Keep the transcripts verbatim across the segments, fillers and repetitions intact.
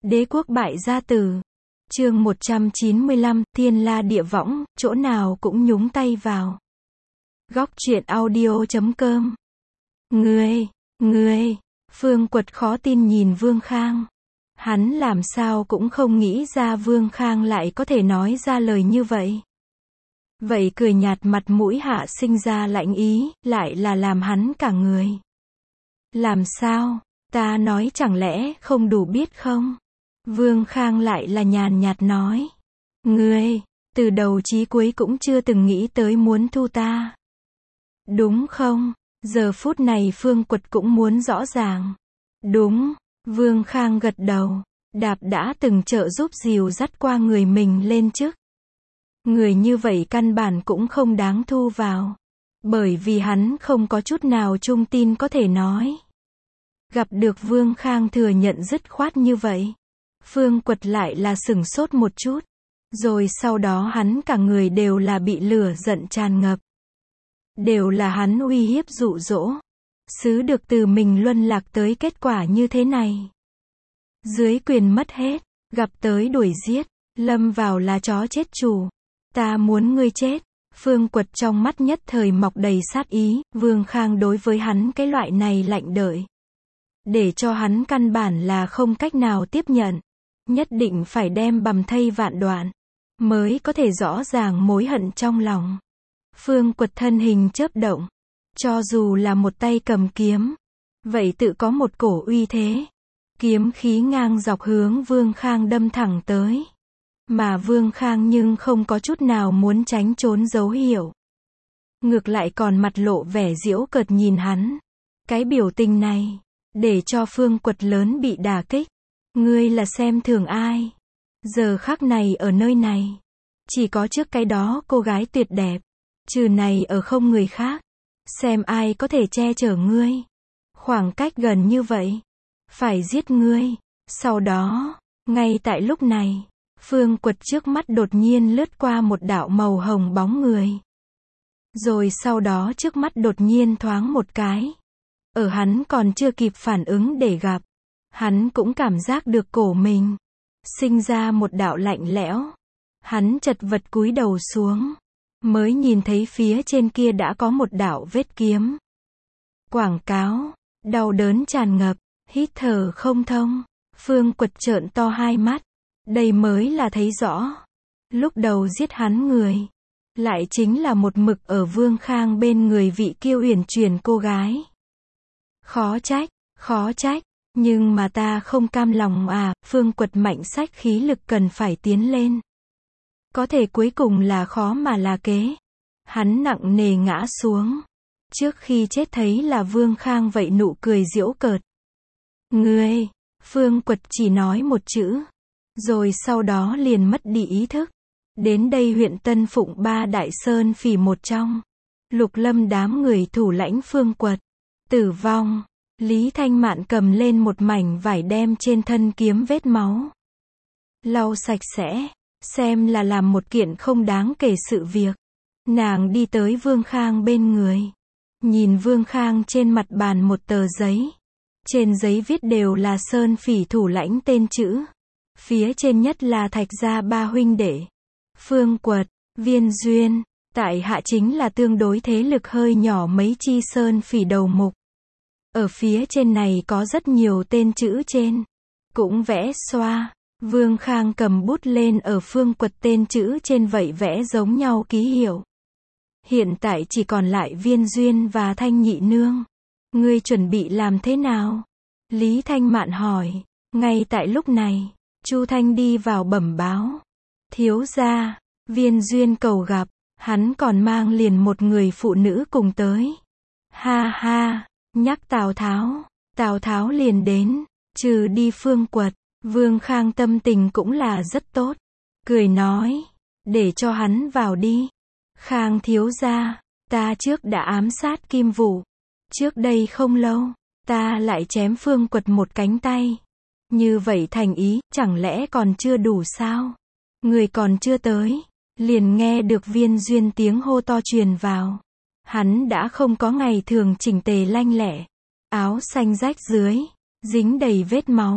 Đế quốc bại gia tử. Chương một trăm chín mươi lăm, thiên la địa võng, chỗ nào cũng nhúng tay vào. Góc truyện audio chấm com. Ngươi, ngươi, Phương Quật khó tin nhìn Vương Khang. Hắn làm sao cũng không nghĩ ra Vương Khang lại có thể nói ra lời như vậy. Vậy cười nhạt mặt mũi hạ sinh ra lạnh ý, lại là làm hắn cả người. Làm sao, ta nói chẳng lẽ không đủ biết không? Vương Khang lại là nhàn nhạt nói. Ngươi, từ đầu chí cuối cũng chưa từng nghĩ tới muốn thu ta. Đúng không? Giờ phút này Phương Quật cũng muốn rõ ràng. Đúng, Vương Khang gật đầu. Đạp đã từng trợ giúp dìu dắt qua người mình lên chức. Người như vậy căn bản cũng không đáng thu vào. Bởi vì hắn không có chút nào trung tin có thể nói. Gặp được Vương Khang thừa nhận dứt khoát như vậy. Phương Quật lại là sửng sốt một chút. Rồi sau đó hắn cả người đều là bị lửa giận tràn ngập. Đều là hắn uy hiếp dụ dỗ. Xứ được từ mình luân lạc tới kết quả như thế này. Dưới quyền mất hết, gặp tới đuổi giết, lâm vào là chó chết chủ. Ta muốn ngươi chết. Phương Quật trong mắt nhất thời mọc đầy sát ý, Vương Khang đối với hắn cái loại này lạnh đợi. Để cho hắn căn bản là không cách nào tiếp nhận. Nhất định phải đem bầm thây vạn đoạn. Mới có thể rõ ràng mối hận trong lòng. Phương Quật thân hình chớp động. Cho dù là một tay cầm kiếm. Vậy tự có một cổ uy thế. Kiếm khí ngang dọc hướng Vương Khang đâm thẳng tới. Mà Vương Khang nhưng không có chút nào muốn tránh trốn dấu hiệu. Ngược lại còn mặt lộ vẻ giễu cợt nhìn hắn. Cái biểu tình này, để cho Phương Quật lớn bị đả kích. Ngươi là xem thường ai? Giờ khắc này ở nơi này. Chỉ có trước cái đó cô gái tuyệt đẹp. Trừ này ở không người khác. Xem ai có thể che chở ngươi. Khoảng cách gần như vậy. Phải giết ngươi. Sau đó, ngay tại lúc này. Phương Quật trước mắt đột nhiên lướt qua một đạo màu hồng bóng người. Rồi sau đó trước mắt đột nhiên thoáng một cái. Ở hắn còn chưa kịp phản ứng để gặp. Hắn cũng cảm giác được cổ mình. Sinh ra một đạo lạnh lẽo. Hắn chật vật cúi đầu xuống. Mới nhìn thấy phía trên kia đã có một đạo vết kiếm. Quảng cáo. Đau đớn tràn ngập. Hít thở không thông. Phương Quật trợn to hai mắt. Đây mới là thấy rõ. Lúc đầu giết hắn người. Lại chính là một mực ở Vương Khang bên người vị kiêu uyển chuyển cô gái. Khó trách, khó trách. Nhưng mà ta không cam lòng à. Phương Quật mạnh xách khí lực cần phải tiến lên. Có thể cuối cùng là khó mà là kế. Hắn nặng nề ngã xuống. Trước khi chết thấy là Vương Khang vậy nụ cười giễu cợt. Ngươi, Phương Quật chỉ nói một chữ. Rồi sau đó liền mất đi ý thức. Đến đây huyện Tân Phụng ba đại sơn phỉ một trong. Lục Lâm đám người thủ lãnh Phương Quật. Tử vong. Lý Thanh Mạn cầm lên một mảnh vải đem trên thân kiếm vết máu. Lau sạch sẽ. Xem là làm một kiện không đáng kể sự việc. Nàng đi tới Vương Khang bên người. Nhìn Vương Khang trên mặt bàn một tờ giấy. Trên giấy viết đều là sơn phỉ thủ lãnh tên chữ. Phía trên nhất là Thạch gia ba huynh đệ. Phương Quật, Viên Duyên. Tại hạ chính là tương đối thế lực hơi nhỏ mấy chi sơn phỉ đầu mục. Ở phía trên này có rất nhiều tên chữ trên. Cũng vẽ xoa. Vương Khang cầm bút lên ở Phương Quật tên chữ trên vậy vẽ giống nhau ký hiệu. Hiện tại chỉ còn lại Viên Duyên và Thanh Nhị Nương. Ngươi chuẩn bị làm thế nào? Lý Thanh Mạn hỏi. Ngay tại lúc này, Chu Thanh đi vào bẩm báo. Thiếu gia, Viên Duyên cầu gặp. Hắn còn mang liền một người phụ nữ cùng tới. Ha ha, nhắc Tào Tháo. Tào Tháo liền đến. Trừ đi Phương Quật. Vương Khang tâm tình cũng là rất tốt. Cười nói. Để cho hắn vào đi. Khang thiếu gia. Ta trước đã ám sát Kim Vũ. Trước đây không lâu. Ta lại chém Phương Quật một cánh tay. Như vậy thành ý. Chẳng lẽ còn chưa đủ sao? Người còn chưa tới. Liền nghe được Viên Duyên tiếng hô to truyền vào. Hắn đã không có ngày thường chỉnh tề lanh lẹ. Áo xanh rách dưới. Dính đầy vết máu.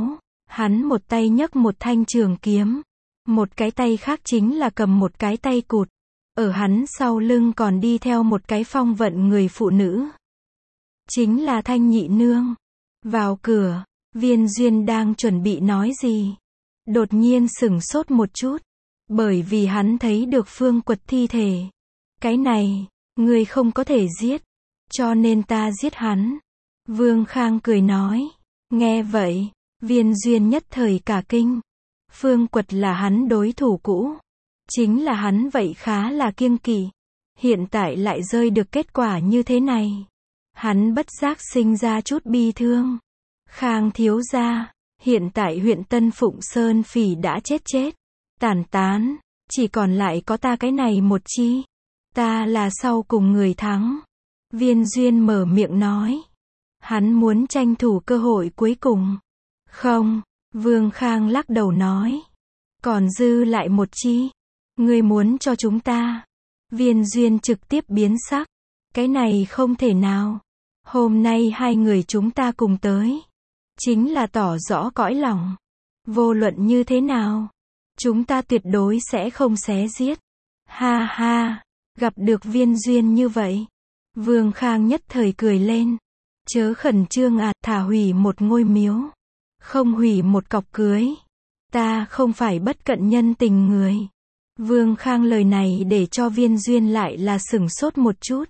Hắn một tay nhấc một thanh trường kiếm, một cái tay khác chính là cầm một cái tay cụt. Ở hắn sau lưng còn đi theo một cái phong vận người phụ nữ. Chính là Thanh Nhị Nương. Vào cửa, Viên Duyên đang chuẩn bị nói gì. Đột nhiên sửng sốt một chút. Bởi vì hắn thấy được Phương Quật thi thể. Cái này, ngươi không có thể giết. Cho nên ta giết hắn. Vương Khang cười nói. Nghe vậy, Viên Duyên nhất thời cả kinh. Phương Quật là hắn đối thủ cũ. Chính là hắn vậy khá là kiêng kỵ. Hiện tại lại rơi được kết quả như thế này. Hắn bất giác sinh ra chút bi thương. Khang thiếu gia, hiện tại huyện Tân Phụng Sơn Phỉ đã chết chết. Tàn tán, chỉ còn lại có ta cái này một chi. Ta là sau cùng người thắng. Viên Duyên mở miệng nói. Hắn muốn tranh thủ cơ hội cuối cùng. Không, Vương Khang lắc đầu nói. Còn dư lại một chi. Ngươi muốn cho chúng ta. Viên Duyên trực tiếp biến sắc. Cái này không thể nào. Hôm nay hai người chúng ta cùng tới. Chính là tỏ rõ cõi lòng. Vô luận như thế nào. Chúng ta tuyệt đối sẽ không xé giết. Ha ha. Gặp được Viên Duyên như vậy. Vương Khang nhất thời cười lên. Chớ khẩn trương à, thả hủy một ngôi miếu. Không hủy một cọc cưới. Ta không phải bất cận nhân tình người. Vương Khang lời này để cho Viên Duyên lại là sửng sốt một chút.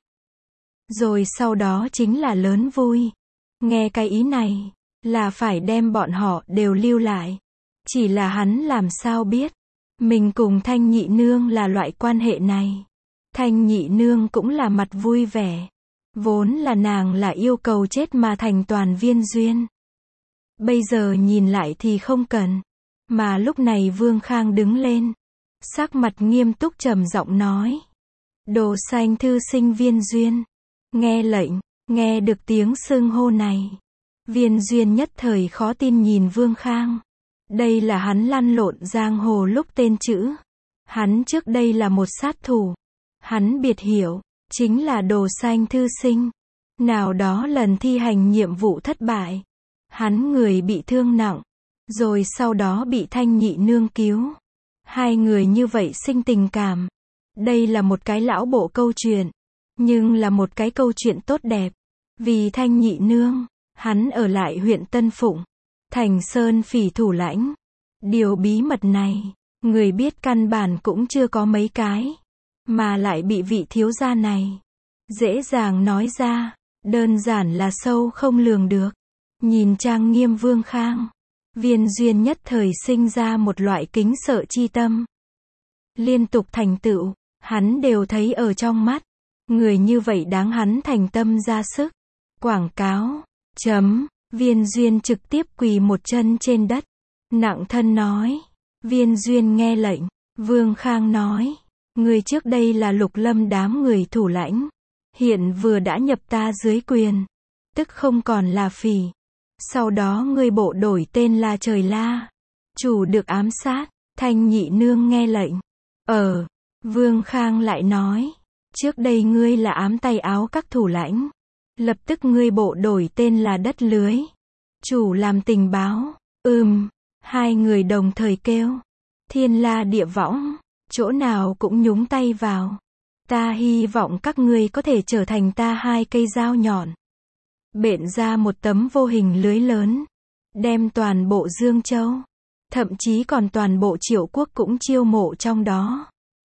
Rồi sau đó chính là lớn vui. Nghe cái ý này, là phải đem bọn họ đều lưu lại. Chỉ là hắn làm sao biết. Mình cùng Thanh Nhị Nương là loại quan hệ này. Thanh Nhị Nương cũng là mặt vui vẻ. Vốn là nàng là yêu cầu chết mà thành toàn Viên Duyên. Bây giờ nhìn lại thì không cần. Mà lúc này Vương Khang đứng lên. Sắc mặt nghiêm túc trầm giọng nói. Đồ Xanh thư sinh Viên Duyên. Nghe lệnh, nghe được tiếng xưng hô này. Viên Duyên nhất thời khó tin nhìn Vương Khang. Đây là hắn lăn lộn giang hồ lúc tên chữ. Hắn trước đây là một sát thủ. Hắn biệt hiệu, chính là Đồ Xanh thư sinh. Nào đó lần thi hành nhiệm vụ thất bại. Hắn người bị thương nặng. Rồi sau đó bị Thanh Nhị Nương cứu. Hai người như vậy sinh tình cảm. Đây là một cái lão bộ câu chuyện. Nhưng là một cái câu chuyện tốt đẹp. Vì Thanh Nhị Nương, hắn ở lại huyện Tân Phụng. Thành Sơn Phỉ thủ lãnh. Điều bí mật này, người biết căn bản cũng chưa có mấy cái. Mà lại bị vị thiếu gia này. Dễ dàng nói ra. Đơn giản là sâu không lường được. Nhìn trang nghiêm Vương Khang. Viên Duyên nhất thời sinh ra một loại kính sợ chi tâm. Liên tục thành tựu, hắn đều thấy ở trong mắt. Người như vậy đáng hắn thành tâm ra sức. Quảng cáo. Chấm. Viên Duyên trực tiếp quỳ một chân trên đất. Nặng thân nói. Viên Duyên nghe lệnh. Vương Khang nói. Người trước đây là Lục Lâm đám người thủ lãnh. Hiện vừa đã nhập ta dưới quyền. Tức không còn là Phỉ. Sau đó ngươi bộ đổi tên là Trời La. Chủ được ám sát. Thanh Nhị Nương nghe lệnh. Ờ. Vương Khang lại nói. Trước đây ngươi là ám tay áo các thủ lãnh. Lập tức ngươi bộ đổi tên là Đất Lưới. Chủ làm tình báo. Ừm. Hai người đồng thời kêu. Thiên la địa võng. Chỗ nào cũng nhúng tay vào. Ta hy vọng các ngươi có thể trở thành ta hai cây dao nhọn. Bện ra một tấm vô hình lưới lớn. Đem toàn bộ Dương Châu. Thậm chí còn toàn bộ Triệu Quốc cũng chiêu mộ trong đó.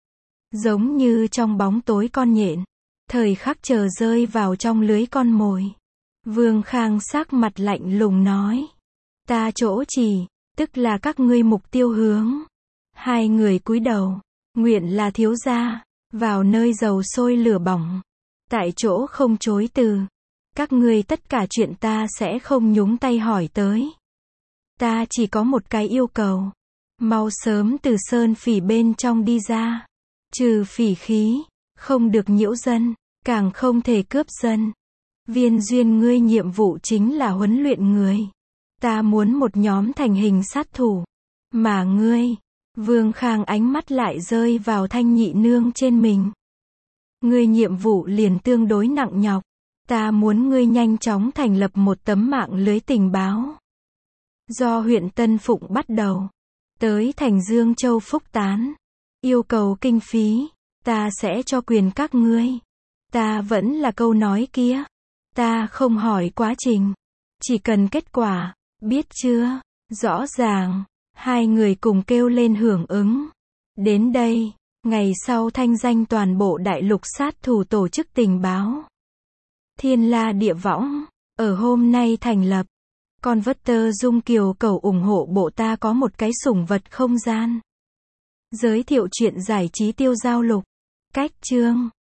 Giống như trong bóng tối con nhện. Thời khắc chờ rơi vào trong lưới con mồi. Vương Khang sắc mặt lạnh lùng nói. Ta chỗ chỉ, tức là các ngươi mục tiêu hướng. Hai người cúi đầu. Nguyện là thiếu gia. Vào nơi dầu sôi lửa bỏng. Tại chỗ không chối từ. Các ngươi tất cả chuyện ta sẽ không nhúng tay hỏi tới. Ta chỉ có một cái yêu cầu. Mau sớm từ Sơn Phỉ bên trong đi ra. Trừ phỉ khí. Không được nhiễu dân. Càng không thể cướp dân. Viên Duyên ngươi nhiệm vụ chính là huấn luyện người. Ta muốn một nhóm thành hình sát thủ. Mà ngươi. Vương Khang ánh mắt lại rơi vào Thanh Nhị Nương trên mình. Ngươi nhiệm vụ liền tương đối nặng nhọc. Ta muốn ngươi nhanh chóng thành lập một tấm mạng lưới tình báo. do huyện Tân Phụng bắt đầu, tới thành Dương Châu Phúc Tán. Yêu cầu kinh phí, ta sẽ cho quyền các ngươi. Ta vẫn là câu nói kia. Ta không hỏi quá trình, chỉ cần kết quả, biết chưa? Rõ ràng, hai người cùng kêu lên hưởng ứng. Đến đây, ngày sau thanh danh toàn bộ đại lục sát thủ tổ chức tình báo Thiên La Địa Võng, ở hôm nay thành lập. Converter Dung Kiều cầu ủng hộ bộ ta có một cái sủng vật không gian. Giới thiệu chuyện giải trí tiêu giao lục. Cách chương